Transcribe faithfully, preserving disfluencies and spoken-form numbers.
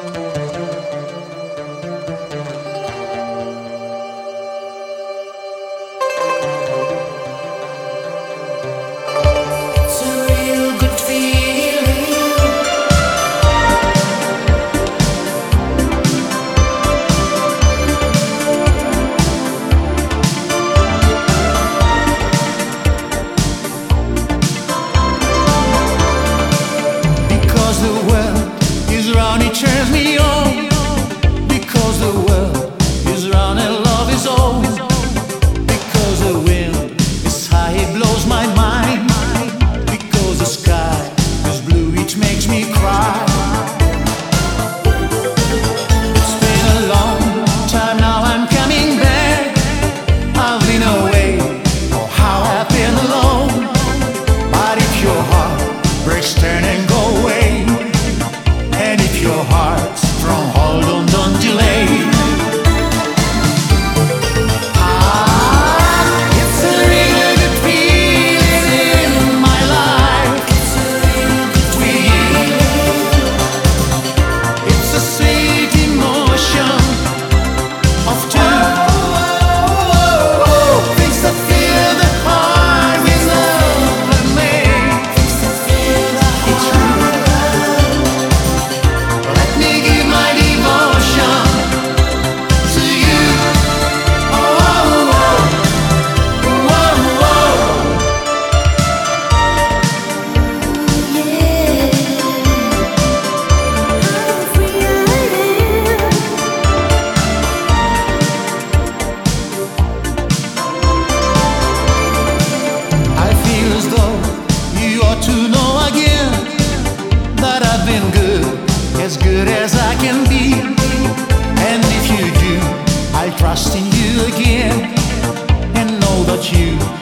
Turns me on because the world is round and love is old. Because the wind is high, it blows my mind. Because the sky is blue, it makes me cry. It's been a long time now, I'm coming back. I've been away, oh how I've been alone. But if your heart breaks, turn and go away. And if your heart's strong, hold on, don't delay. Ah, it's a real good feeling in my life. It's a real good feeling. It's a sweet emotion of two. Things that fill the heart with love and make. Things that fill the heart. To know again that I've been good, as good as I can be. And if you do, I'll trust in you again and know that you